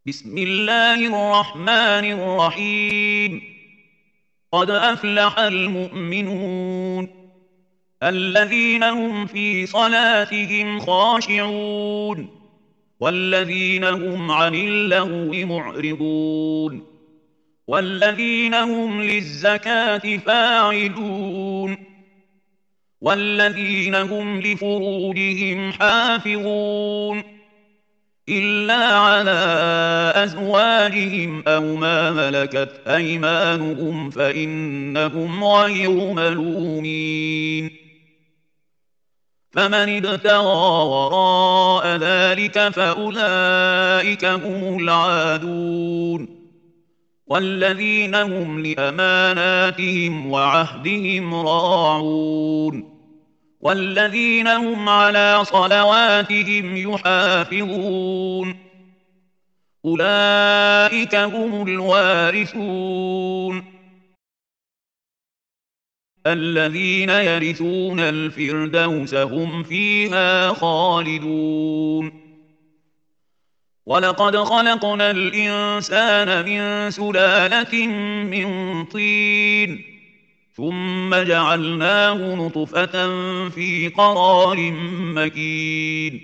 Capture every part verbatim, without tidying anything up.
بسم الله الرحمن الرحيم. قد أفلح المؤمنون الذين هم في صلاتهم خاشعون والذين هم عن اللغو معرضون والذين هم للزكاة فاعلون والذين هم لفروجهم حافظون إلا على أزواجهم أو ما ملكت أيمانهم فإنهم غير ملومين. فمن ابتغى وراء ذلك فأولئك هم العادون والذين هم لأماناتهم وعهدهم راعون والذين هم على صلواتهم يحافظون أولئك هم الوارثون الذين يرثون الفردوس هم فيها خالدون. ولقد خلقنا الإنسان من سلالة من طين ثم جعلناه نطفة في قرار مكين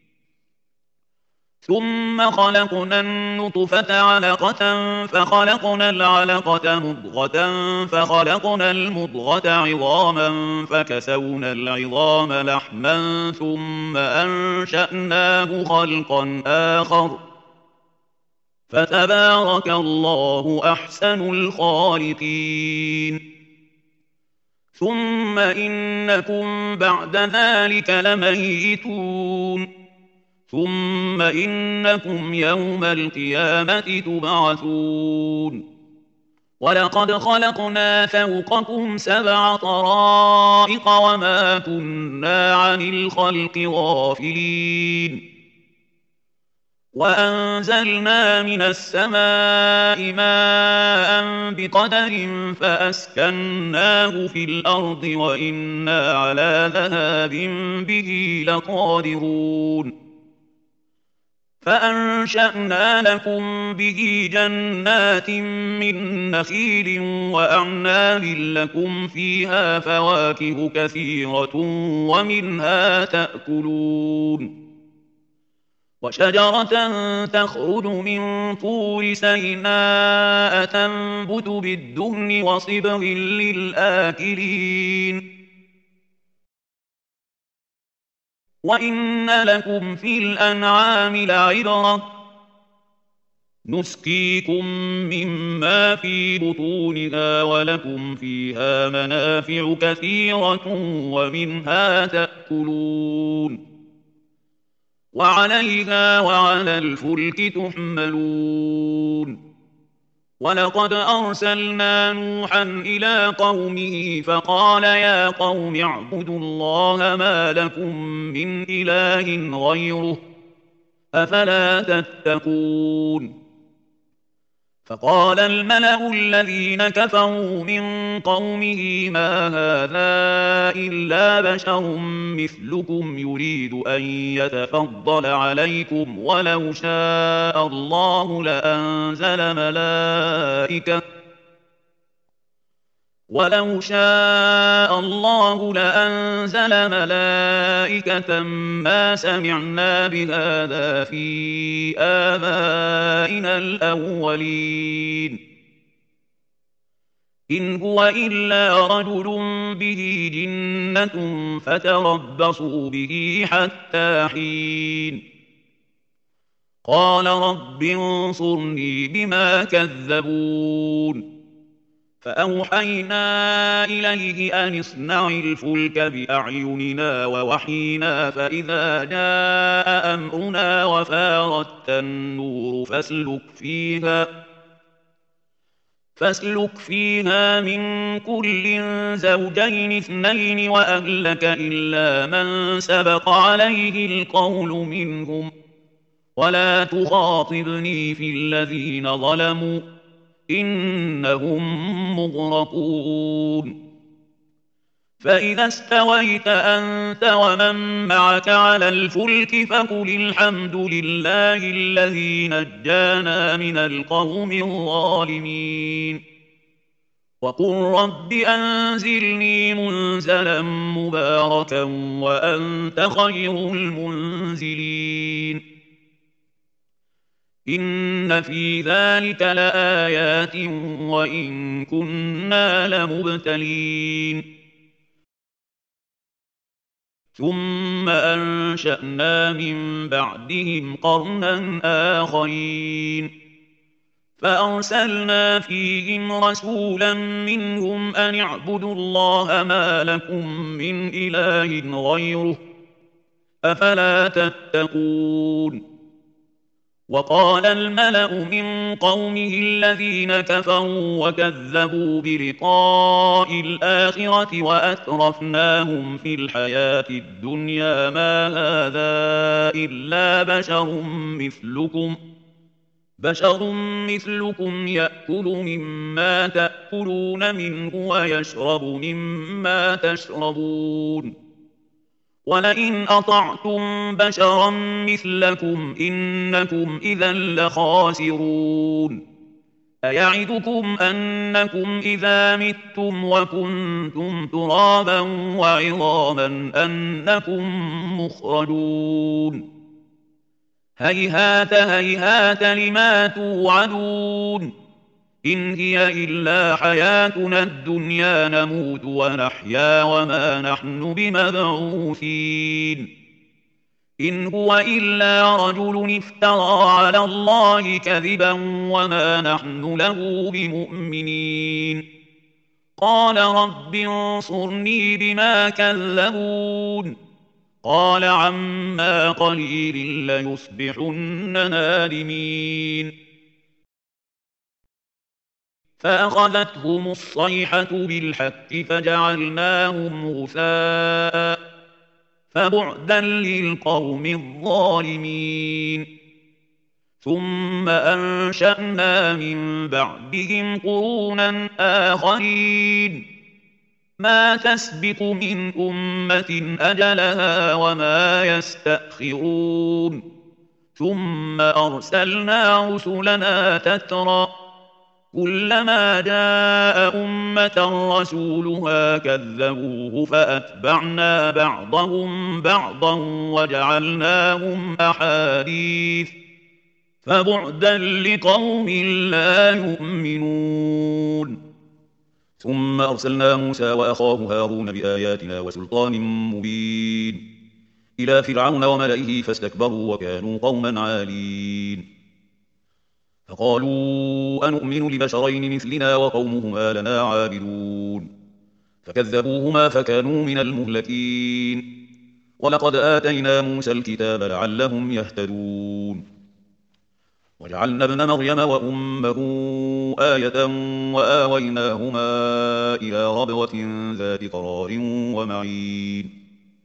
ثم خلقنا النطفة علقة فخلقنا العلقة مضغة فخلقنا المضغة عظاما فكسونا العظام لحما ثم أنشأناه خلقا آخر فتبارك الله أحسن الخالقين. ثم إنكم بعد ذلك لميتون ثم إنكم يوم القيامة تبعثون. ولقد خلقنا فوقكم سبع طرائق وما كنا عن الخلق غافلين وأنزلنا من السماء ماء بقدر فأسكناه في الأرض وإنا على ذهاب به لقادرون. فأنشأنا لكم به جنات من نخيل وأعناب لكم فيها فواكه كثيرة ومنها تأكلون وشجرة تخرج من طور سيناء تنبت بالدهن وصبغ للآكلين وإن لكم في الأنعام لعبرة نسقيكم مما في بطونها ولكم فيها منافع كثيرة ومنها تأكلون وعليها وعلى الفلك تحملون. ولقد أرسلنا نوحا إلى قومه فقال يا قوم اعبدوا الله ما لكم من إله غيره أفلا تتقون. فقال الملأ الذين كفروا من قومه ما هذا إلا بشر مثلكم يريد أن يتفضل عليكم ولو شاء الله لأنزل ملائكة ولو شاء الله لأنزل ملائكة ما سمعنا بهذا في آبائنا الأولين إن هو إلا رجل به جنة فتربصوا به حتى حين. قال رب انصرني بما كذبون. فأوحينا إليه أن اصنع الفلك بأعيننا ووحينا فإذا جاء أمرنا وفارت النور فاسلك فيها فاسلك فيها من كل زوجين اثنين وأهلك إلا من سبق عليه القول منهم ولا تخاطبني في الذين ظلموا إنهم مغرقون. فإذا استويت أنت ومن معك على الفلك فقل الحمد لله الذي نجانا من القوم الظالمين وقل رب أنزلني منزلا مباركا وأنت خير المنزلين إن في ذلك لآيات وإن كنا لمبتلين ثم أنشأنا من بعدهم قرنا آخرين فأرسلنا فيهم رسولا منهم أن اعبدوا الله ما لكم من إله غيره أفلا تتقون وقال الملأ من قومه الذين كفروا وكذبوا بلقاء الآخرة وأترفناهم في الحياة الدنيا ما هذا إلا بشر مثلكم بشر مثلكم يأكل مما تأكلون منه ويشرب مما تشربون ولئن أطعتم بشرا مثلكم إنكم إذا لخاسرون أيعدكم أنكم إذا متم وكنتم ترابا وعظاما أنكم مخرجون هيهات هيهات لما توعدون إن هي إلا حياتنا الدنيا نموت ونحيا وما نحن بمبعوثين إن هو إلا رجل افترى على الله كذبا وما نحن له بمؤمنين قال رب انصرني بما كذبون قال عما قليل ليصبحن نادمين فأخذتهم الصيحة بالحق فجعلناهم غثاء فبعدا للقوم الظالمين ثم أنشأنا من بعدهم قرونا آخرين ما تسبق من أمة أجلها وما يستأخرون ثم أرسلنا رسلنا تترى كلما جاء أمة رسولها كذبوه فأتبعنا بعضهم بعضا وجعلناهم أحاديث فبعدا لقوم لا يؤمنون ثم أرسلنا موسى وأخاه هارون بآياتنا وسلطان مبين إلى فرعون وملئه فاستكبروا وكانوا قوما عالين فقالوا أنؤمن لبشرين مثلنا وقومهما لنا عابدون فكذبوهما فكانوا من المهلكين ولقد آتينا موسى الكتاب لعلهم يهتدون وجعلنا ابن مريم وأمه آية وآويناهما إلى ربوة ذات قرار ومعين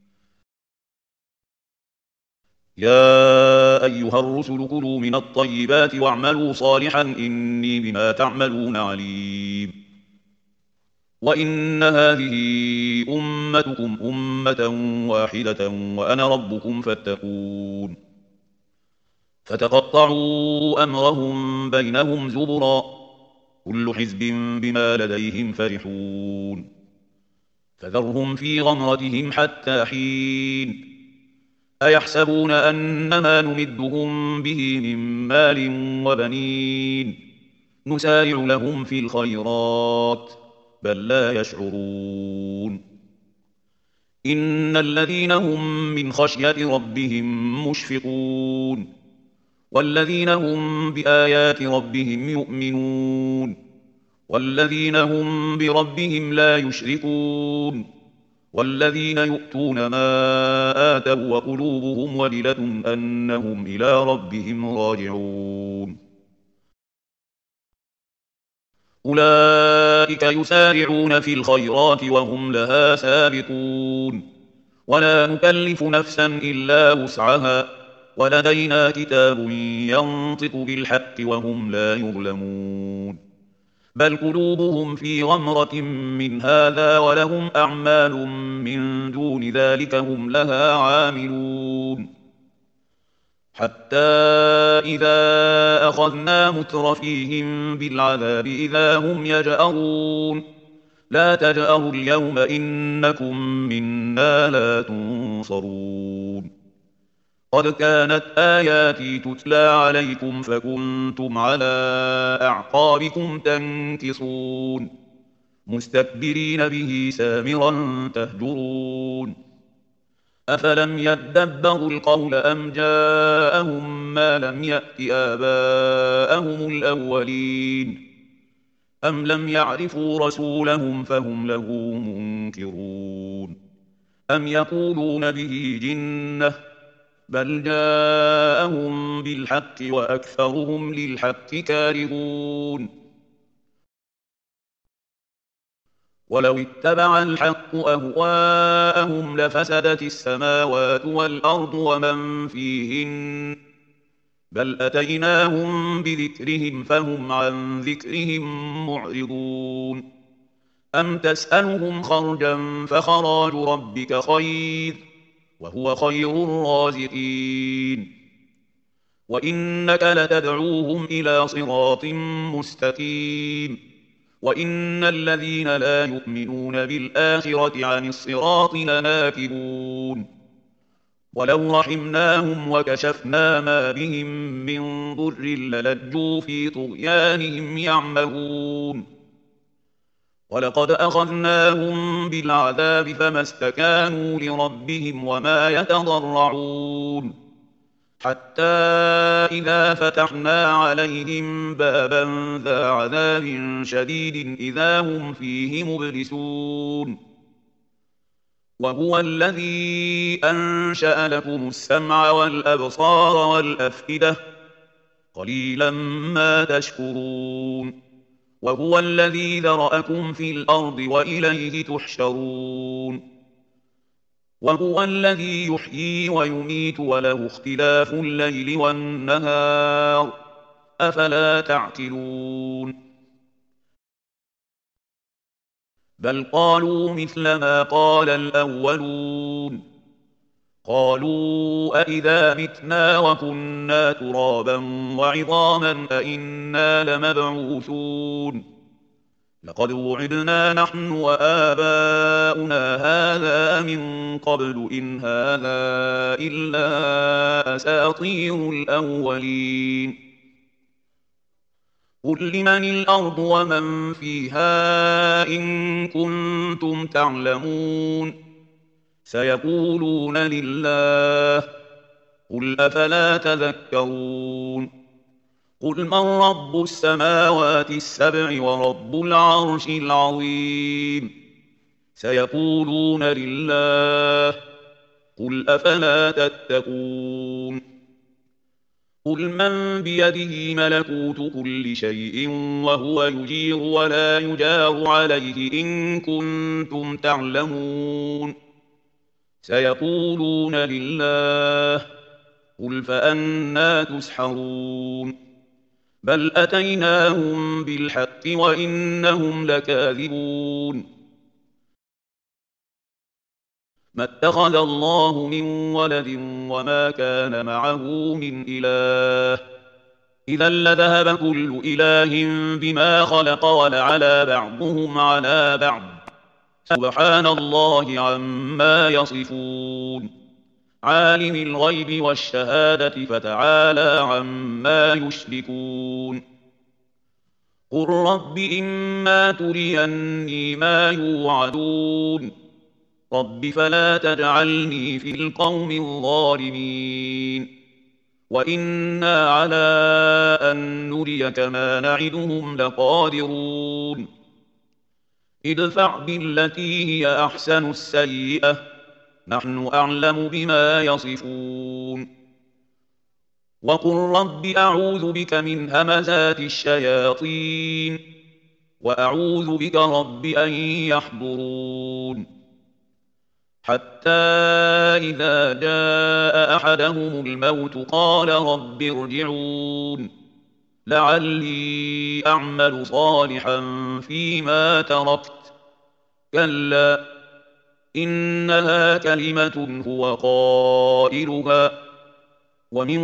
يا أيها الرسل كلوا من الطيبات واعملوا صالحا إني بما تعملون عليم وإن هذه أمتكم أمة واحدة وأنا ربكم فاتقون فتقطعوا أمرهم بينهم زبرا كل حزب بما لديهم فرحون فذرهم في غمرتهم حتى حين أيحسبون أنما نمدهم به من مال وبنين نسارع لهم في الخيرات بل لا يشعرون إن الذين هم من خشية ربهم مشفقون والذين هم بآيات ربهم يؤمنون والذين هم بربهم لا يشركون والذين يؤتون ما آتوا وقلوبهم وجلة أنهم إلى ربهم راجعون أولئك يسارعون في الخيرات وهم لها سابقون ولا نكلف نفسا إلا وسعها ولدينا كتاب ينطق بالحق وهم لا يظلمون بل قلوبهم في غمرة من هذا ولهم أعمال من دون ذلك هم لها عاملون حتى إذا أخذنا مترفيهم بالعذاب إذا هم يجأرون لا تجأروا اليوم إنكم منا لا تنصرون قد كانت آياتي تتلى عليكم فكنتم على أعقابكم تنكصون مستكبرين به سامرا تهجرون أفلم يدبروا القول أم جاءهم ما لم يأت آباءهم الأولين أم لم يعرفوا رسولهم فهم له منكرون أم يقولون به جنة بل جاءهم بالحق وأكثرهم للحق كارهون ولو اتبع الحق أهواءهم لفسدت السماوات والأرض ومن فيهن بل أتيناهم بذكرهم فهم عن ذكرهم معرضون أم تسألهم خرجا فخراج ربك خير وهو خير الرازقين وإنك لتدعوهم إلى صراط مستقيم وإن الذين لا يؤمنون بالآخرة عن الصراط لناكبون ولو رحمناهم وكشفنا ما بهم من ضر للجوا في طغيانهم يعمهون ولقد أخذناهم بالعذاب فما استكانوا لربهم وما يتضرعون حتى إذا فتحنا عليهم بابا ذا عذاب شديد إذا هم فيه مبلسون وهو الذي أنشأ لكم السمع والأبصار والأفئدة قليلا ما تشكرون وهو الذي ذرأكم في الأرض وإليه تحشرون وهو الذي يحيي ويميت وله اختلاف الليل والنهار أفلا تعقلون بل قالوا مثل ما قال الأولون قالوا أئذا متنا وكنا ترابا وعظاما أئنا لمبعوثون لقد وعدنا نحن وآباؤنا هذا من قبل إن هذا إلا أساطير الأولين قل لمن الأرض ومن فيها إن كنتم تعلمون سيقولون لله قل أفلا تذكرون قل من رب السماوات السبع ورب العرش العظيم سيقولون لله قل أفلا تتقون قل من بيده ملكوت كل شيء وهو يجير ولا يجار عليه إن كنتم تعلمون سيقولون لله قل فأنى تسحرون بل أتيناهم بالحق وإنهم لكاذبون ما اتخذ الله من ولد وما كان معه من إله إذا لذهب كل إله بما خلق ولعلى بعضهم على بعض سبحان الله عما يصفون عالم الغيب والشهادة فتعالى عما يشركون قل رب إما تريني ما يوعدون رب فلا تجعلني في القوم الظالمين وإنا على أن نريك ما نعدهم لقادرون ادفع بالتي هي أحسن السيئة نحن أعلم بما يصفون وقل رب أعوذ بك من همزات الشياطين وأعوذ بك رب أن يحضرون حتى إذا جاء أحدهم الموت قال رب ارجعون لعلي أعمل صالحا فيما تركت كلا إنها كلمة هو قائلها ومن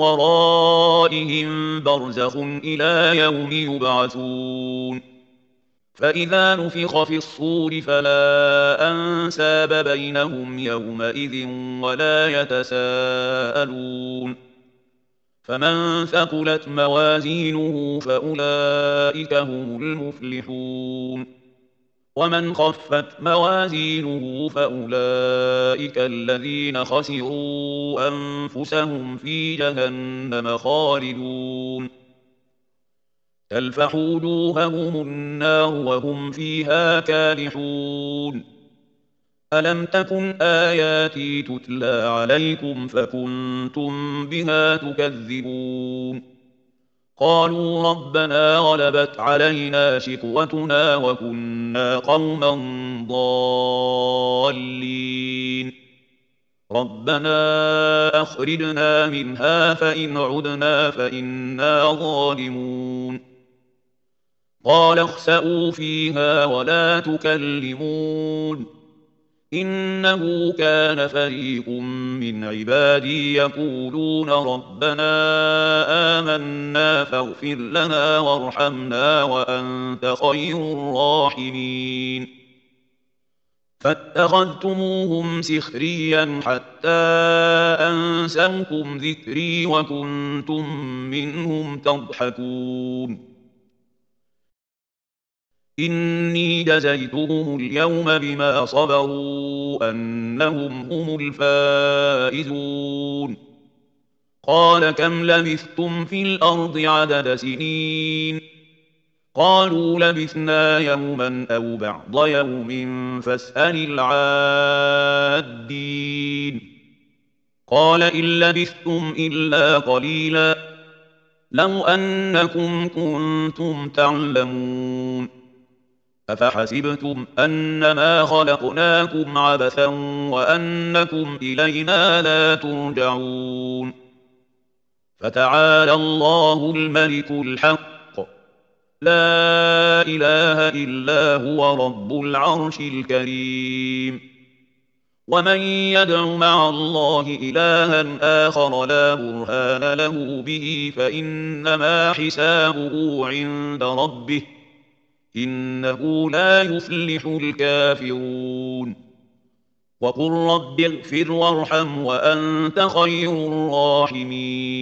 ورائهم برزخ إلى يوم يبعثون فإذا نفخ في الصور فلا أنساب بينهم يومئذ ولا يتساءلون فمن ثقلت موازينه فأولئك هم المفلحون ومن خفت موازينه فأولئك الذين خسروا أنفسهم في جهنم خالدون تلفح وجوههم النار وهم فيها كالحون ألم تكن آياتي تتلى عليكم فكنتم بها تكذبون قالوا ربنا غلبت علينا شقوتنا وكنا قوما ضالين ربنا أخرجنا منها فإن عدنا فإنا ظالمون قال اخسئوا فيها ولا تكلمون إنه كان فريق من عبادي يقولون ربنا آمنا فاغفر لنا وارحمنا وأنت خير الراحمين فاتخذتموهم سخريا حتى أنسوكم ذكري وكنتم منهم تضحكون إني جزيتهم اليوم بما صبروا أنهم هم الفائزون قال كم لبثتم في الأرض عدد سنين قالوا لبثنا يوما أو بعض يوم فاسأل العادين قال إن لبثتم إلا قليلا لو أنكم كنتم تعلمون أفحسبتم أنما خلقناكم عبثا وأنكم إلينا لا ترجعون فتعالى الله الملك الحق لا إله إلا هو رب العرش الكريم ومن يدع مع الله إلها آخر لا برهان له به فإنما حسابه عند ربه إنه لا يفلح الكافرون وقل رب اغفر وارحم وأنت خير الراحمين